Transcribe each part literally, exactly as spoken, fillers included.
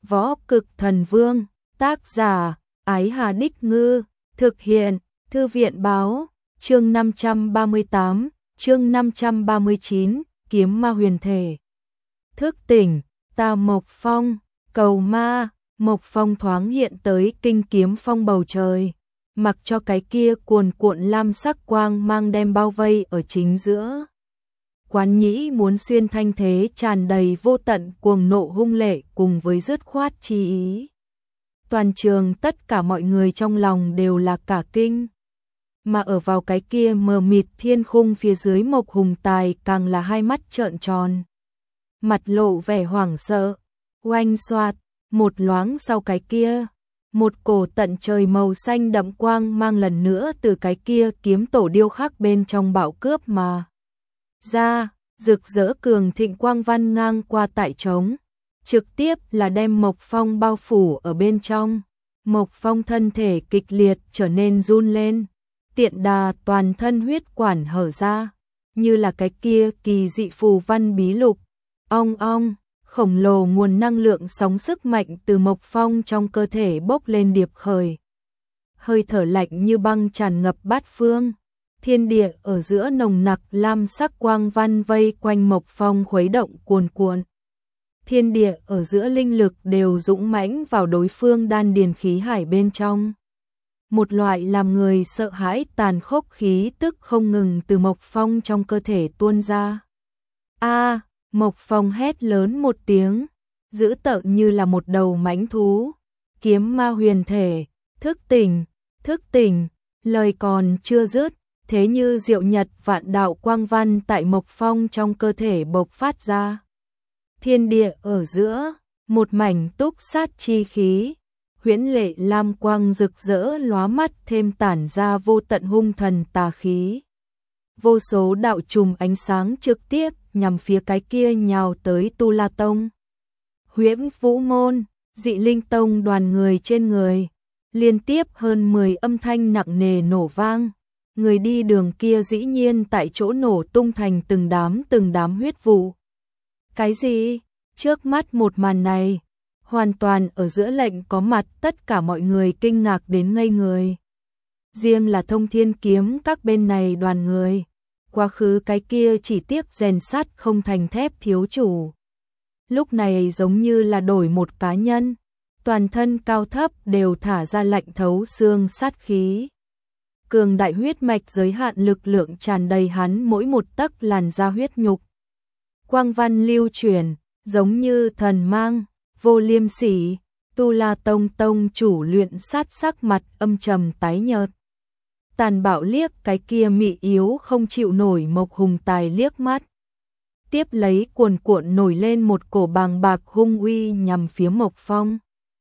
Võ Cực Thần Vương, tác giả, Ái Hà Đích Ngư, thực hiện, Thư viện Báo, chương năm trăm ba mươi tám, chương năm trăm ba mươi chín, kiếm ma huyền thể. Thức tỉnh, ta Mộc Phong, cầu ma, Mộc Phong thoáng hiện tới kinh kiếm phong bầu trời, mặc cho cái kia cuồn cuộn lam sắc quang mang đem bao vây ở chính giữa. Quán nhĩ muốn xuyên thanh thế tràn đầy vô tận cuồng nộ hung lệ cùng với dứt khoát chi ý. Toàn trường tất cả mọi người trong lòng đều là cả kinh. Mà ở vào cái kia mờ mịt thiên khung phía dưới Mộc Hùng Tài càng là hai mắt trợn tròn. Mặt lộ vẻ hoảng sợ, oanh xoạt, một loáng sau cái kia. Một cổ tận trời màu xanh đậm quang mang lần nữa từ cái kia kiếm tổ điêu khắc bên trong bạo cướp mà ra, rực rỡ cường thịnh quang văn ngang qua tại trống, trực tiếp là đem Mộc Phong bao phủ ở bên trong. Mộc Phong thân thể kịch liệt trở nên run lên, tiện đà toàn thân huyết quản hở ra, như là cái kia kỳ dị phù văn bí lục. Ong ong, khổng lồ nguồn năng lượng sóng sức mạnh từ Mộc Phong trong cơ thể bốc lên điệp khởi. Hơi thở lạnh như băng tràn ngập bát phương. Thiên địa ở giữa nồng nặc lam sắc quang văn vây quanh Mộc Phong khuấy động cuồn cuộn. Thiên địa ở giữa linh lực đều dũng mãnh vào đối phương đan điền khí hải bên trong. Một loại làm người sợ hãi tàn khốc khí tức không ngừng từ Mộc Phong trong cơ thể tuôn ra. A, Mộc Phong hét lớn một tiếng, dữ tợn như là một đầu mãnh thú. Kiếm ma huyền thể, thức tỉnh, thức tỉnh, lời còn chưa dứt. Thế như diệu nhật vạn đạo quang văn tại Mộc Phong trong cơ thể bộc phát ra. Thiên địa ở giữa, một mảnh túc sát chi khí, huyễn lệ lam quang rực rỡ lóa mắt thêm tản ra vô tận hung thần tà khí. Vô số đạo trùm ánh sáng trực tiếp nhằm phía cái kia nhào tới Tu La Tông, Huyễn Vũ Môn, Dị Linh Tông đoàn người trên người, liên tiếp hơn mười âm thanh nặng nề nổ vang. Người đi đường kia dĩ nhiên tại chỗ nổ tung thành từng đám từng đám huyết vụ. Cái gì? Trước mắt một màn này, hoàn toàn ở giữa lệnh có mặt tất cả mọi người kinh ngạc đến ngây người. Riêng là Thông Thiên Kiếm các bên này đoàn người, quá khứ cái kia chỉ tiếc rèn sắt không thành thép thiếu chủ. Lúc này giống như là đổi một cá nhân, toàn thân cao thấp đều thả ra lạnh thấu xương sát khí. Cường đại huyết mạch giới hạn lực lượng tràn đầy hắn mỗi một tấc làn da huyết nhục. Quang văn lưu chuyển, giống như thần mang, vô liêm sỉ. Tu La Tông tông chủ luyện sát sắc mặt âm trầm tái nhợt. Tàn bạo liếc cái kia mị yếu không chịu nổi Mộc Hùng Tài liếc mắt. Tiếp lấy cuồn cuộn nổi lên một cổ bàng bạc hung uy nhằm phía Mộc Phong.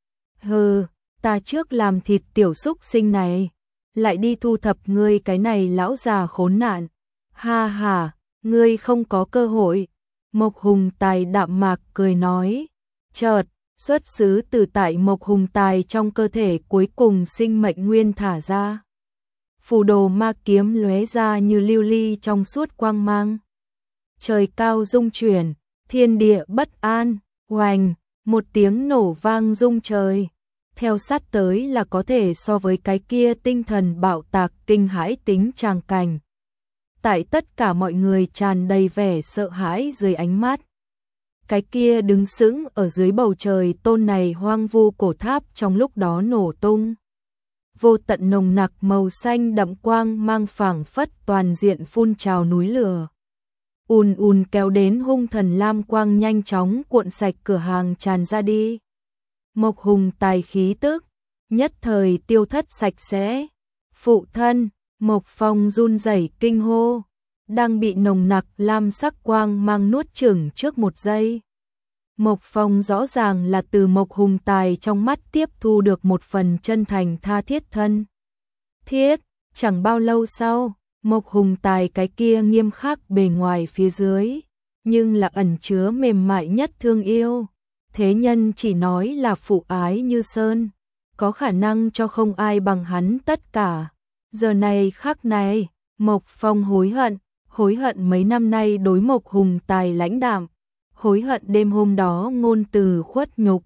Hừ, ta trước làm thịt tiểu xúc sinh này, lại đi thu thập ngươi cái này lão già khốn nạn. Ha ha, ngươi không có cơ hội. Mộc Hùng Tài đạm mạc cười nói. Chợt, xuất xứ từ tại Mộc Hùng Tài trong cơ thể cuối cùng sinh mệnh nguyên thả ra. Phù đồ ma kiếm lóe ra như lưu ly trong suốt quang mang. Trời cao rung chuyển, thiên địa bất an, oành, một tiếng nổ vang rung trời. Theo sát tới là có thể so với cái kia tinh thần bạo tạc kinh hãi tính tràng cảnh. Tại tất cả mọi người tràn đầy vẻ sợ hãi dưới ánh mắt. Cái kia đứng sững ở dưới bầu trời tôn này hoang vu cổ tháp trong lúc đó nổ tung. Vô tận nồng nặc màu xanh đậm quang mang phảng phất toàn diện phun trào núi lửa. Ùn ùn kéo đến hung thần lam quang nhanh chóng cuộn sạch cửa hàng tràn ra đi. Mộc Hùng Tài khí tức, nhất thời tiêu thất sạch sẽ. Phụ thân, Mộc Phong run rẩy kinh hô, đang bị nồng nặc lam sắc quang mang nuốt chửng trước một giây. Mộc Phong rõ ràng là từ Mộc Hùng Tài trong mắt tiếp thu được một phần chân thành tha thiết thân. Thiết, chẳng bao lâu sau, Mộc Hùng Tài cái kia nghiêm khắc bề ngoài phía dưới, nhưng là ẩn chứa mềm mại nhất thương yêu. Thế nhân chỉ nói là phụ ái như sơn, có khả năng cho không ai bằng hắn tất cả. Giờ này khắc này, Mộc Phong hối hận, hối hận mấy năm nay đối Mộc Hùng Tài lãnh đạm, hối hận đêm hôm đó ngôn từ khuất nhục,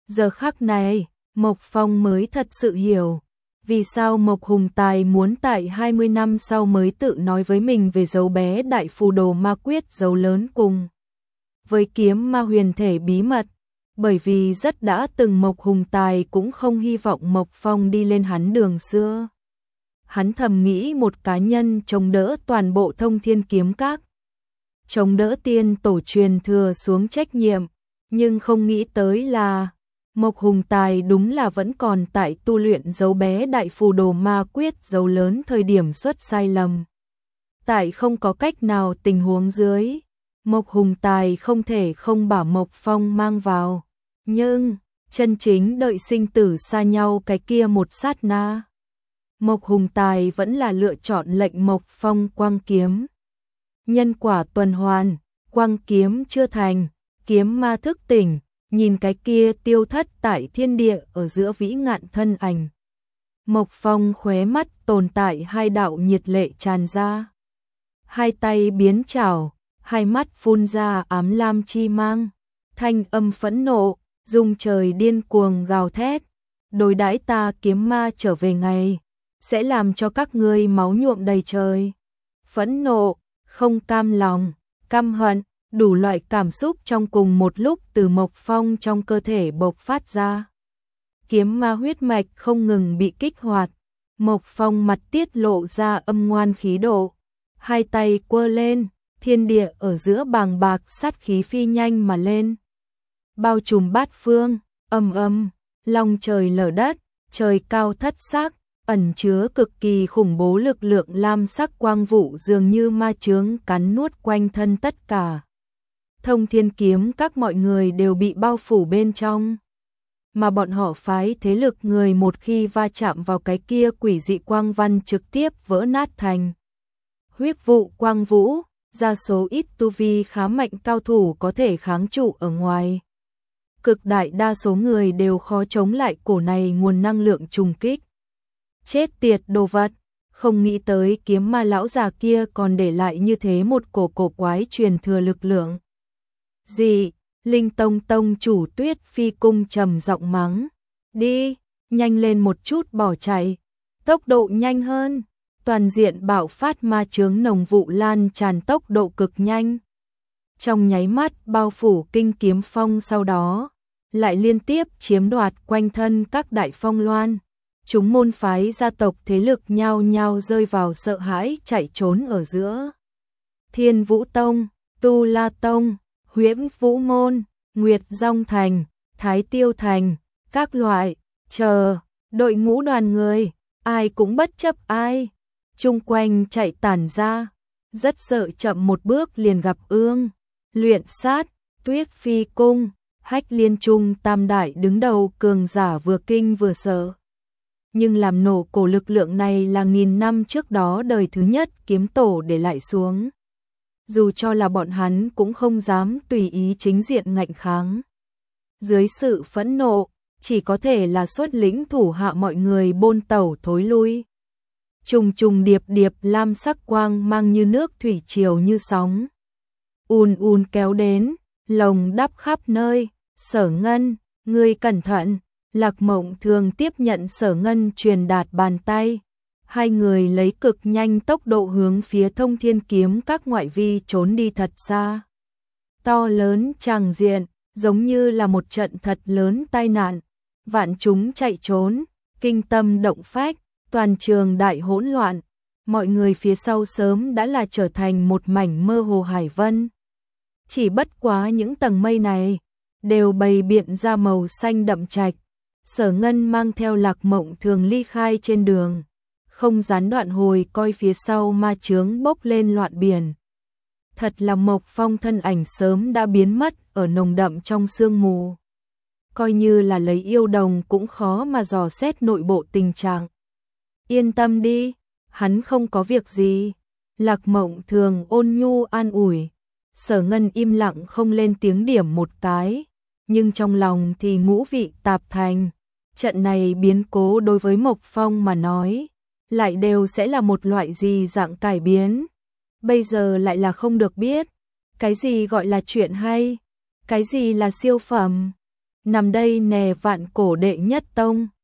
Giờ khắc này, Mộc Phong mới thật sự hiểu, vì sao Mộc Hùng Tài muốn tại hai mươi năm sau mới tự nói với mình về dấu bé đại phù đồ ma quyết dấu lớn cùng với kiếm ma huyền thể bí mật, bởi vì rất đã từng Mộc Hùng Tài cũng không hy vọng Mộc Phong đi lên hắn đường xưa. Hắn thầm nghĩ một cá nhân chống đỡ toàn bộ Thông Thiên Kiếm Các, chống đỡ tiên tổ truyền thừa xuống trách nhiệm, nhưng không nghĩ tới là Mộc Hùng Tài đúng là vẫn còn tại tu luyện dấu bé đại phù đồ ma quyết dấu lớn thời điểm xuất sai lầm. Tại không có cách nào tình huống dưới, Mộc Hùng Tài không thể không bảo Mộc Phong mang vào, nhưng chân chính đợi sinh tử xa nhau cái kia một sát na, Mộc Hùng Tài vẫn là lựa chọn lệnh Mộc Phong quang kiếm. Nhân quả tuần hoàn, quang kiếm chưa thành, kiếm ma thức tỉnh, nhìn cái kia tiêu thất tại thiên địa ở giữa vĩ ngạn thân ảnh. Mộc Phong khóe mắt tồn tại hai đạo nhiệt lệ tràn ra. Hai tay biến chảo, hai mắt phun ra ám lam chi mang, thanh âm phẫn nộ, rung trời điên cuồng gào thét. Đối đãi ta kiếm ma trở về ngày, sẽ làm cho các ngươi máu nhuộm đầy trời. Phẫn nộ, không cam lòng, căm hận, đủ loại cảm xúc trong cùng một lúc từ Mộc Phong trong cơ thể bộc phát ra. Kiếm ma huyết mạch không ngừng bị kích hoạt, Mộc Phong mặt tiết lộ ra âm ngoan khí độ, hai tay quơ lên, thiên địa ở giữa bàng bạc sát khí phi nhanh mà lên. Bao trùm bát phương, âm âm, long trời lở đất, trời cao thất sắc, ẩn chứa cực kỳ khủng bố lực lượng lam sắc quang vụ dường như ma chướng cắn nuốt quanh thân tất cả. Thông Thiên Kiếm Các mọi người đều bị bao phủ bên trong, mà bọn họ phái thế lực người một khi va chạm vào cái kia quỷ dị quang văn trực tiếp vỡ nát thành huyết vụ quang vũ, ra số ít tu vi khá mạnh cao thủ có thể kháng trụ ở ngoài. Cực đại đa số người đều khó chống lại cổ này nguồn năng lượng trùng kích. Chết tiệt đồ vật, không nghĩ tới kiếm ma lão già kia còn để lại như thế một cổ cổ quái truyền thừa lực lượng. Gì? Linh Tông Tông chủ Tuyết Phi Cung trầm giọng mắng. Đi, nhanh lên một chút bỏ chạy. Tốc độ nhanh hơn. Toàn diện bạo phát ma chướng nồng vụ lan tràn tốc độ cực nhanh. Trong nháy mắt bao phủ kinh kiếm phong, sau đó lại liên tiếp chiếm đoạt quanh thân các đại phong loan. Chúng môn phái gia tộc thế lực nhao nhao rơi vào sợ hãi chạy trốn ở giữa. Thiên Vũ Tông, Tu La Tông, Huyễn Vũ Môn, Nguyệt Dông Thành, Thái Tiêu Thành, các loại, chờ, đội ngũ đoàn người, ai cũng bất chấp ai, chung quanh chạy tản ra, rất sợ chậm một bước liền gặp ương, luyện sát, Tuyết Phi Cung, Hách Liên Trung tam đại đứng đầu cường giả vừa kinh vừa sợ. Nhưng làm nổ cổ lực lượng này là nghìn năm trước đó đời thứ nhất kiếm tổ để lại xuống. Dù cho là bọn hắn cũng không dám tùy ý chính diện ngạnh kháng. Dưới sự phẫn nộ, chỉ có thể là xuất lĩnh thủ hạ mọi người bôn tẩu thối lui. Trùng trùng điệp điệp lam sắc quang mang như nước thủy triều như sóng. Ùn ùn kéo đến, lồng đắp khắp nơi, Sở Ngân, ngươi cẩn thận. Lạc Mộng Thường tiếp nhận Sở Ngân truyền đạt bàn tay. Hai người lấy cực nhanh tốc độ hướng phía Thông Thiên Kiếm Các ngoại vi trốn đi thật xa. To lớn tràng diện, giống như là một trận thật lớn tai nạn. Vạn chúng chạy trốn, kinh tâm động phách, toàn trường đại hỗn loạn. Mọi người phía sau sớm đã là trở thành một mảnh mơ hồ hải vân. Chỉ bất quá những tầng mây này đều bày biện ra màu xanh đậm trạch. Sở Ngân mang theo Lạc Mộng Thường ly khai trên đường, không gián đoạn hồi coi phía sau ma chướng bốc lên loạn biển. Thật là Mộc Phong thân ảnh sớm đã biến mất ở nồng đậm trong sương mù. Coi như là lấy yêu đồng cũng khó mà dò xét nội bộ tình trạng. Yên tâm đi, hắn không có việc gì. Lạc Mộng Thường ôn nhu an ủi. Sở Ngân im lặng không lên tiếng điểm một cái, nhưng trong lòng thì ngũ vị tạp thành. Trận này biến cố đối với Mộc Phong mà nói, lại đều sẽ là một loại gì dạng cải biến. Bây giờ lại là không được biết, cái gì gọi là chuyện hay, cái gì là siêu phẩm. nằm đây nè vạn cổ đệ nhất tông.